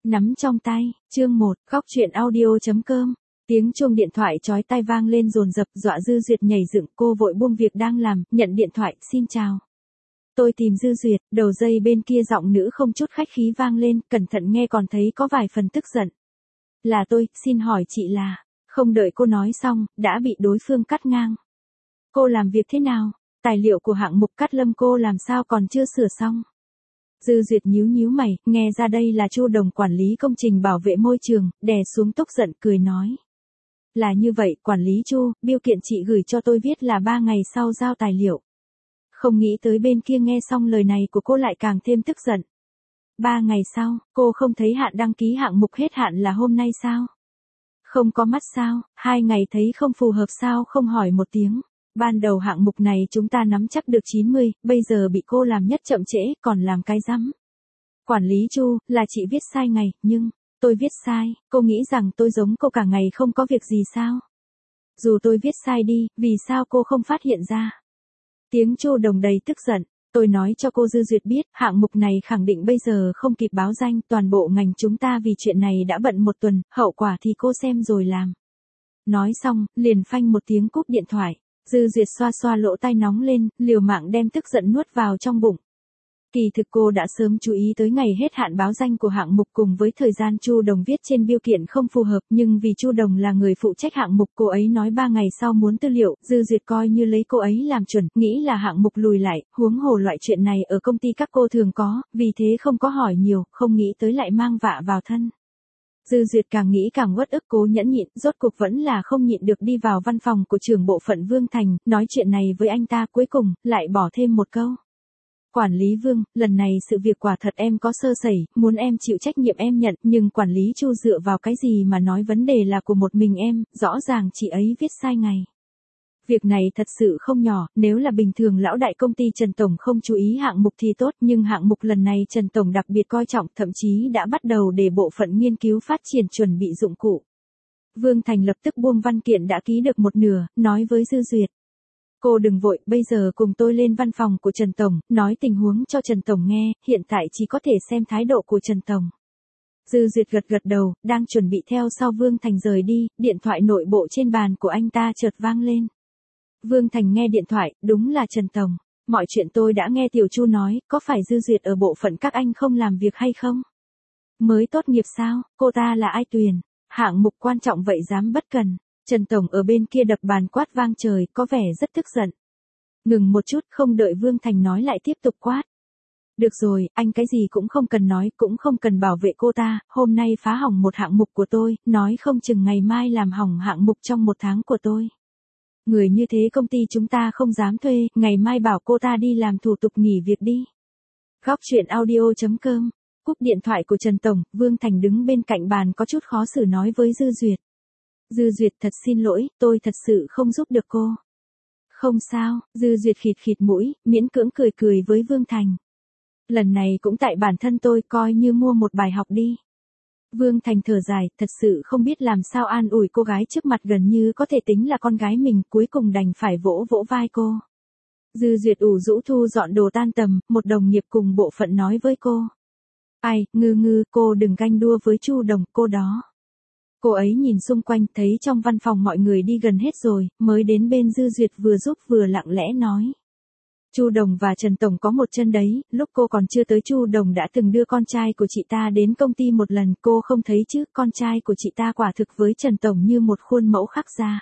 Nắm trong tay, chương 1, góc chuyện audio.com. Tiếng chuông điện thoại chói tai vang lên dồn dập, dọa Dư Duyệt nhảy dựng, cô vội buông việc đang làm, nhận điện thoại, xin chào. Tôi tìm Dư Duyệt, đầu dây bên kia giọng nữ không chút khách khí vang lên, cẩn thận nghe còn thấy có vài phần tức giận. Là tôi, xin hỏi chị là, không đợi cô nói xong, đã bị đối phương cắt ngang. Cô làm việc thế nào? Tài liệu của hạng mục Cát Lâm cô làm sao còn chưa sửa xong? Dư Duyệt nhíu mày, nghe ra đây là Chu Đồng quản lý công trình bảo vệ môi trường, đè xuống tức giận cười nói. Là như vậy, quản lý Chu, bill kiện chị gửi cho tôi viết là 3 ngày sau giao tài liệu. Không nghĩ tới bên kia nghe xong lời này của cô lại càng thêm tức giận. 3 ngày sau, cô không thấy hạn đăng ký hạng mục hết hạn là hôm nay sao? Không có mắt sao, 2 ngày thấy không phù hợp sao không hỏi một tiếng. Ban đầu hạng mục này chúng ta nắm chắc được 90, bây giờ bị cô làm nhất chậm trễ, còn làm cái rắm. Quản lý Chu, là chị viết sai ngày, nhưng, tôi viết sai, cô nghĩ rằng tôi giống cô cả ngày không có việc gì sao? Dù tôi viết sai đi, vì sao cô không phát hiện ra? Tiếng Chu Đồng đầy tức giận, tôi nói cho cô Dư Duyệt biết, hạng mục này khẳng định bây giờ không kịp báo danh, toàn bộ ngành chúng ta vì chuyện này đã bận một tuần, hậu quả thì cô xem rồi làm. Nói xong, liền phanh một tiếng cúp điện thoại. Dư Duyệt xoa xoa lỗ tai nóng lên, liều mạng đem tức giận nuốt vào trong bụng. Kỳ thực cô đã sớm chú ý tới ngày hết hạn báo danh của hạng mục cùng với thời gian Chu Đồng viết trên bill kiện không phù hợp, nhưng vì Chu Đồng là người phụ trách hạng mục, cô ấy nói 3 ngày sau muốn tư liệu, Dư Duyệt coi như lấy cô ấy làm chuẩn, nghĩ là hạng mục lùi lại, huống hồ loại chuyện này ở công ty các cô thường có, vì thế không có hỏi nhiều, không nghĩ tới lại mang vạ vào thân. Dư Duyệt càng nghĩ càng uất ức, cố nhẫn nhịn, rốt cuộc vẫn là không nhịn được đi vào văn phòng của trưởng bộ phận Vương Thành, nói chuyện này với anh ta, cuối cùng, lại bỏ thêm một câu. Quản lý Vương, lần này sự việc quả thật em có sơ sẩy, muốn em chịu trách nhiệm em nhận, nhưng quản lý Chu dựa vào cái gì mà nói vấn đề là của một mình em, rõ ràng chị ấy viết sai ngày. Việc này thật sự không nhỏ, nếu là bình thường lão đại công ty Trần Tổng không chú ý hạng mục thì tốt, nhưng hạng mục lần này Trần Tổng đặc biệt coi trọng, thậm chí đã bắt đầu để bộ phận nghiên cứu phát triển chuẩn bị dụng cụ. Vương Thành lập tức buông văn kiện đã ký được một nửa, nói với Dư Duyệt. Cô đừng vội, bây giờ cùng tôi lên văn phòng của Trần Tổng, nói tình huống cho Trần Tổng nghe, hiện tại chỉ có thể xem thái độ của Trần Tổng. Dư Duyệt gật đầu, đang chuẩn bị theo sau Vương Thành rời đi, điện thoại nội bộ trên bàn của anh ta chợt vang lên. Vương Thành nghe điện thoại, đúng là Trần Tổng. Mọi chuyện tôi đã nghe Tiểu Chu nói, có phải Dư Duyệt ở bộ phận các anh không làm việc hay không? Mới tốt nghiệp sao, cô ta là ai Tuyền? Hạng mục quan trọng vậy dám bất cần. Trần Tổng ở bên kia đập bàn quát vang trời, có vẻ rất tức giận. Ngừng một chút, không đợi Vương Thành nói lại tiếp tục quát. Được rồi, anh cái gì cũng không cần nói, cũng không cần bảo vệ cô ta, hôm nay phá hỏng một hạng mục của tôi, nói không chừng ngày mai làm hỏng hạng mục trong 1 tháng của tôi. Người như thế công ty chúng ta không dám thuê, ngày mai bảo cô ta đi làm thủ tục nghỉ việc đi. Góc chuyện audio.com. Cúp điện thoại của Trần Tổng, Vương Thành đứng bên cạnh bàn có chút khó xử nói với Dư Duyệt. Dư Duyệt thật xin lỗi, tôi thật sự không giúp được cô. Không sao, Dư Duyệt khịt mũi, miễn cưỡng cười với Vương Thành. Lần này cũng tại bản thân tôi, coi như mua một bài học đi. Vương Thành thở dài, thật sự không biết làm sao an ủi cô gái trước mặt gần như có thể tính là con gái mình, cuối cùng đành phải vỗ vai cô. Dư Duyệt ủ rũ thu dọn đồ tan tầm, một đồng nghiệp cùng bộ phận nói với cô. Ai, Ngư, cô đừng ganh đua với Chu Đồng, cô đó. Cô ấy nhìn xung quanh thấy trong văn phòng mọi người đi gần hết rồi, mới đến bên Dư Duyệt vừa giúp vừa lặng lẽ nói. Chu Đồng và Trần Tổng có một chân đấy, lúc cô còn chưa tới Chu Đồng đã từng đưa con trai của chị ta đến công ty một lần, cô không thấy chứ, con trai của chị ta quả thực với Trần Tổng như một khuôn mẫu khắc ra.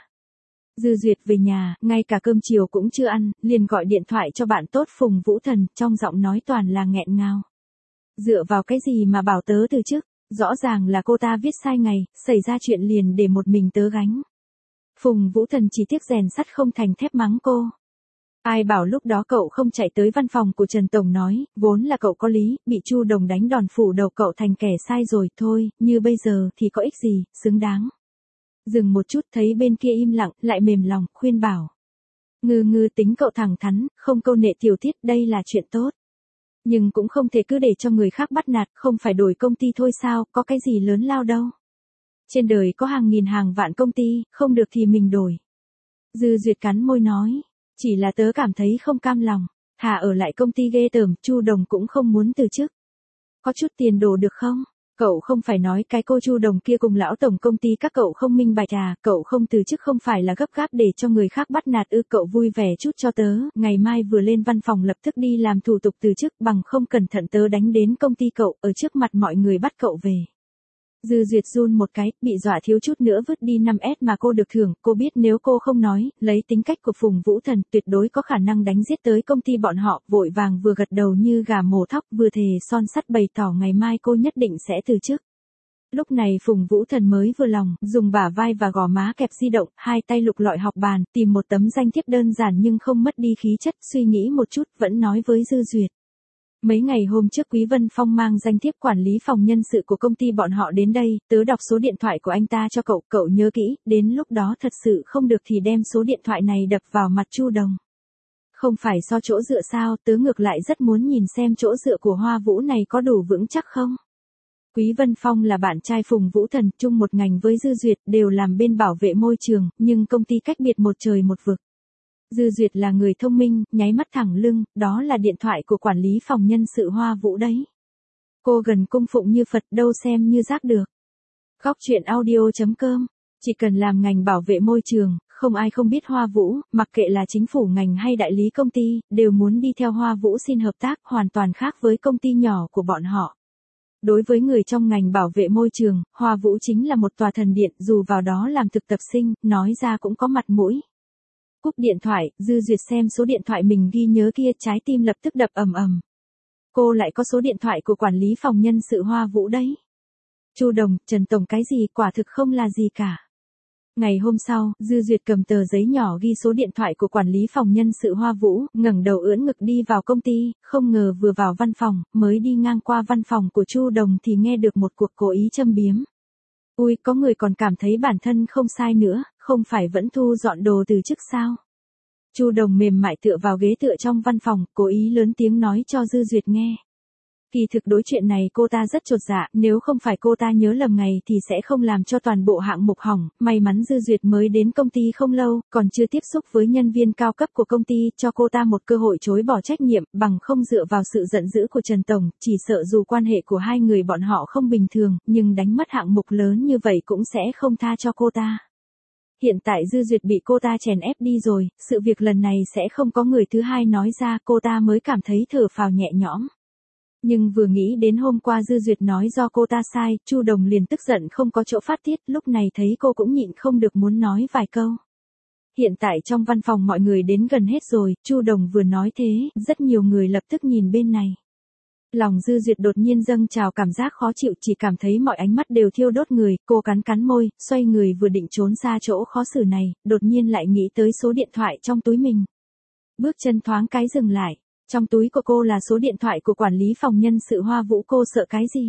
Dư Duyệt về nhà, ngay cả cơm chiều cũng chưa ăn, liền gọi điện thoại cho bạn tốt Phùng Vũ Thần, trong giọng nói toàn là nghẹn ngào. Dựa vào cái gì mà bảo tớ từ chức, rõ ràng là cô ta viết sai ngày, xảy ra chuyện liền để một mình tớ gánh. Phùng Vũ Thần chỉ tiếc rèn sắt không thành thép mắng cô. Ai bảo lúc đó cậu không chạy tới văn phòng của Trần Tổng nói, vốn là cậu có lý, bị Chu Đồng đánh đòn phủ đầu cậu thành kẻ sai rồi, thôi, như bây giờ thì có ích gì, xứng đáng. Dừng một chút thấy bên kia im lặng, lại mềm lòng, khuyên bảo. Ngư tính cậu thẳng thắn, không câu nệ tiểu tiết, đây là chuyện tốt. Nhưng cũng không thể cứ để cho người khác bắt nạt, không phải đổi công ty thôi sao, có cái gì lớn lao đâu. Trên đời có hàng nghìn hàng vạn công ty, không được thì mình đổi. Dư Duyệt cắn môi nói. Chỉ là tớ cảm thấy không cam lòng, thà ở lại công ty ghê tởm, Chu Đồng cũng không muốn từ chức. Có chút tiền đồ được không? Cậu không phải nói cái cô Chu Đồng kia cùng lão tổng công ty các cậu không minh bạch à, cậu không từ chức không phải là gấp gáp để cho người khác bắt nạt ư, cậu vui vẻ chút cho tớ, ngày mai vừa lên văn phòng lập tức đi làm thủ tục từ chức, bằng không cẩn thận tớ đánh đến công ty cậu, ở trước mặt mọi người bắt cậu về. Dư Duyệt run một cái, bị dọa thiếu chút nữa vứt đi 5S mà cô được thưởng, cô biết nếu cô không nói, lấy tính cách của Phùng Vũ Thần tuyệt đối có khả năng đánh giết tới công ty bọn họ, vội vàng vừa gật đầu như gà mổ thóc vừa thề son sắt bày tỏ ngày mai cô nhất định sẽ từ chức. Lúc này Phùng Vũ Thần mới vừa lòng, dùng bả vai và gò má kẹp di động, hai tay lục lọi học bàn, tìm một tấm danh thiếp đơn giản nhưng không mất đi khí chất, suy nghĩ một chút, vẫn nói với Dư Duyệt. Mấy ngày hôm trước Quý Vân Phong mang danh thiếp quản lý phòng nhân sự của công ty bọn họ đến đây, tớ đọc số điện thoại của anh ta cho cậu, cậu nhớ kỹ, đến lúc đó thật sự không được thì đem số điện thoại này đập vào mặt Chu Đồng. Không phải so chỗ dựa sao, tớ ngược lại rất muốn nhìn xem chỗ dựa của Hoa Vũ này có đủ vững chắc không. Quý Vân Phong là bạn trai Phùng Vũ Thần, chung một ngành với Dư Duyệt, đều làm bên bảo vệ môi trường, nhưng công ty cách biệt một trời một vực. Dư Duyệt là người thông minh, nháy mắt thẳng lưng, đó là điện thoại của quản lý phòng nhân sự Hoa Vũ đấy. Cô gần cung phụng như Phật, đâu xem như rác được. Góc truyện audio.com, chỉ cần làm ngành bảo vệ môi trường, không ai không biết Hoa Vũ, mặc kệ là chính phủ ngành hay đại lý công ty, đều muốn đi theo Hoa Vũ xin hợp tác, hoàn toàn khác với công ty nhỏ của bọn họ. Đối với người trong ngành bảo vệ môi trường, Hoa Vũ chính là một tòa thần điện, dù vào đó làm thực tập sinh, nói ra cũng có mặt mũi. Cúp điện thoại, Dư Duyệt xem số điện thoại mình ghi nhớ kia, trái tim lập tức đập ầm ầm. Cô lại có số điện thoại của quản lý phòng nhân sự Hoa Vũ đấy. Chu Đồng, Trần Tổng cái gì, quả thực không là gì cả. Ngày hôm sau, Dư Duyệt cầm tờ giấy nhỏ ghi số điện thoại của quản lý phòng nhân sự Hoa Vũ, ngẩng đầu ưỡn ngực đi vào công ty, không ngờ vừa vào văn phòng, mới đi ngang qua văn phòng của Chu Đồng thì nghe được một cuộc cố ý châm biếm. Ui, có người còn cảm thấy bản thân không sai nữa, không phải vẫn thu dọn đồ từ chức sao? Chu Đồng mềm mại tựa vào ghế tựa trong văn phòng, cố ý lớn tiếng nói cho Dư Duyệt nghe. Kỳ thực đối chuyện này cô ta rất chột dạ, nếu không phải cô ta nhớ lầm ngày thì sẽ không làm cho toàn bộ hạng mục hỏng, may mắn Dư Duyệt mới đến công ty không lâu, còn chưa tiếp xúc với nhân viên cao cấp của công ty, cho cô ta một cơ hội chối bỏ trách nhiệm, bằng không dựa vào sự giận dữ của Trần Tổng, chỉ sợ dù quan hệ của hai người bọn họ không bình thường, nhưng đánh mất hạng mục lớn như vậy cũng sẽ không tha cho cô ta. Hiện tại Dư Duyệt bị cô ta chèn ép đi rồi, sự việc lần này sẽ không có người thứ hai nói ra, cô ta mới cảm thấy thở phào nhẹ nhõm. Nhưng vừa nghĩ đến hôm qua Dư Duyệt nói do cô ta sai, Chu Đồng liền tức giận không có chỗ phát tiết, lúc này thấy cô cũng nhịn không được muốn nói vài câu. Hiện tại trong văn phòng mọi người đến gần hết rồi, Chu Đồng vừa nói thế, rất nhiều người lập tức nhìn bên này. Lòng Dư Duyệt đột nhiên dâng trào cảm giác khó chịu, chỉ cảm thấy mọi ánh mắt đều thiêu đốt người, cô cắn cắn môi, xoay người vừa định trốn ra chỗ khó xử này, đột nhiên lại nghĩ tới số điện thoại trong túi mình. Bước chân thoáng cái dừng lại. Trong túi của cô là số điện thoại của quản lý phòng nhân sự Hoa Vũ, cô sợ cái gì?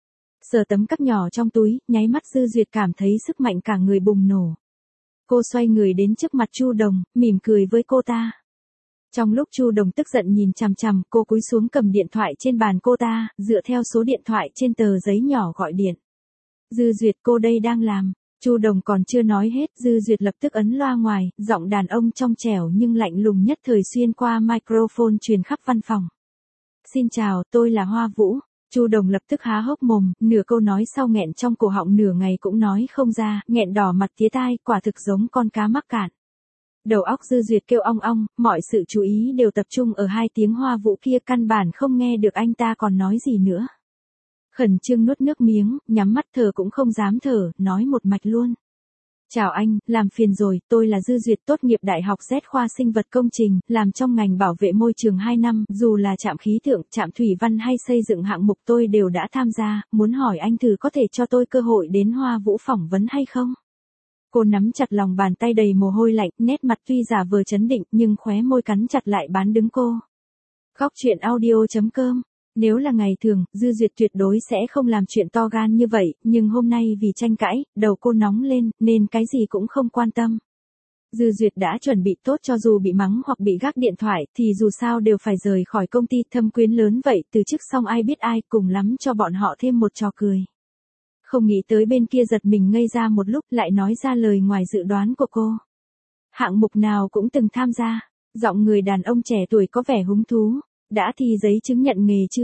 Sờ tấm cắc nhỏ trong túi, nháy mắt Dư Duyệt cảm thấy sức mạnh cả người bùng nổ. Cô xoay người đến trước mặt Chu Đồng, mỉm cười với cô ta. Trong lúc Chu Đồng tức giận nhìn chằm chằm, cô cúi xuống cầm điện thoại trên bàn cô ta, dựa theo số điện thoại trên tờ giấy nhỏ gọi điện. Dư Duyệt, cô đây đang làm. Chu Đồng còn chưa nói hết, Dư Duyệt lập tức ấn loa ngoài, giọng đàn ông trong trẻo nhưng lạnh lùng nhất thời xuyên qua microphone truyền khắp văn phòng. Xin chào, tôi là Hoa Vũ. Chu Đồng lập tức há hốc mồm, nửa câu nói sau nghẹn trong cổ họng nửa ngày cũng nói không ra, nghẹn đỏ mặt tía tai, quả thực giống con cá mắc cạn. Đầu óc Dư Duyệt kêu ong ong, mọi sự chú ý đều tập trung ở hai tiếng Hoa Vũ kia, căn bản không nghe được anh ta còn nói gì nữa. Khẩn trương nuốt nước miếng, nhắm mắt thở cũng không dám thở, nói một mạch luôn. Chào anh, làm phiền rồi, tôi là Dư Duyệt, tốt nghiệp Đại học Z khoa sinh vật công trình, làm trong ngành bảo vệ môi trường 2 năm, dù là trạm khí tượng, trạm thủy văn hay xây dựng hạng mục tôi đều đã tham gia, muốn hỏi anh thử có thể cho tôi cơ hội đến Hoa Vũ phỏng vấn hay không? Cô nắm chặt lòng bàn tay đầy mồ hôi lạnh, nét mặt tuy giả vờ trấn định nhưng khóe môi cắn chặt lại bán đứng cô. Góc truyện audio.com. Nếu là ngày thường, Dư Duyệt tuyệt đối sẽ không làm chuyện to gan như vậy, nhưng hôm nay vì tranh cãi, đầu cô nóng lên, nên cái gì cũng không quan tâm. Dư Duyệt đã chuẩn bị tốt cho dù bị mắng hoặc bị gác điện thoại, thì dù sao đều phải rời khỏi công ty, thâm quyến lớn vậy, từ chức xong ai biết ai, cùng lắm cho bọn họ thêm một trò cười. Không nghĩ tới bên kia giật mình ngây ra một lúc, lại nói ra lời ngoài dự đoán của cô. Hạng mục nào cũng từng tham gia, giọng người đàn ông trẻ tuổi có vẻ hứng thú. Đã thi giấy chứng nhận nghề chưa?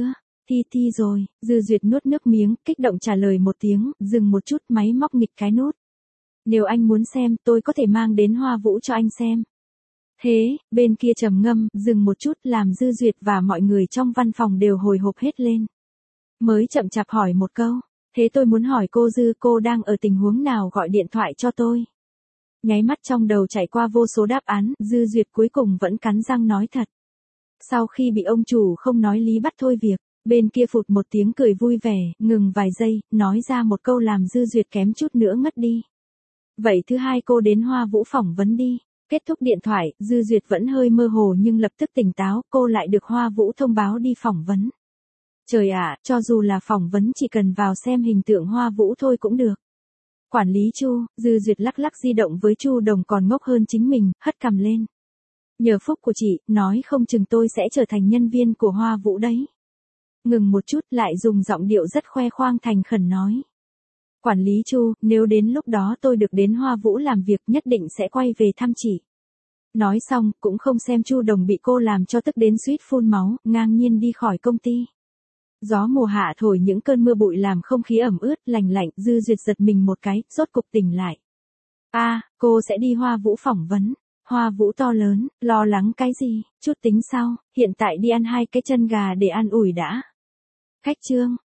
Thi rồi, Dư Duyệt nuốt nước miếng, kích động trả lời một tiếng, dừng một chút máy móc nghịch cái nút. Nếu anh muốn xem, tôi có thể mang đến Hoa Vũ cho anh xem. Thế, bên kia trầm ngâm, dừng một chút làm Dư Duyệt và mọi người trong văn phòng đều hồi hộp hết lên. Mới chậm chạp hỏi một câu, thế tôi muốn hỏi cô Dư, cô đang ở tình huống nào gọi điện thoại cho tôi. Nháy mắt trong đầu chạy qua vô số đáp án, Dư Duyệt cuối cùng vẫn cắn răng nói thật. Sau khi bị ông chủ không nói lý bắt thôi việc, bên kia phụt một tiếng cười vui vẻ, ngừng vài giây, nói ra một câu làm Dư Duyệt kém chút nữa ngất đi. Vậy thứ hai cô đến Hoa Vũ phỏng vấn đi. Kết thúc điện thoại, Dư Duyệt vẫn hơi mơ hồ nhưng lập tức tỉnh táo, cô lại được Hoa Vũ thông báo đi phỏng vấn. Trời ạ, cho dù là phỏng vấn chỉ cần vào xem hình tượng Hoa Vũ thôi cũng được. Quản lý Chu, Dư Duyệt lắc lắc di động với Chu Đồng còn ngốc hơn chính mình, hất cằm lên. Nhờ phúc của chị, nói không chừng tôi sẽ trở thành nhân viên của Hoa Vũ đấy. Ngừng một chút lại dùng giọng điệu rất khoe khoang thành khẩn nói. Quản lý Chu, nếu đến lúc đó tôi được đến Hoa Vũ làm việc nhất định sẽ quay về thăm chị. Nói xong, cũng không xem Chu Đồng bị cô làm cho tức đến suýt phun máu, ngang nhiên đi khỏi công ty. Gió mùa hạ thổi những cơn mưa bụi làm không khí ẩm ướt, lành lạnh, Dư Duyệt giật mình một cái, rốt cục tỉnh lại. Cô sẽ đi Hoa Vũ phỏng vấn. Hoa Vũ to lớn, lo lắng cái gì, chút tính sau, hiện tại đi ăn 2 cái chân gà để ăn ủi đã. Khách trương.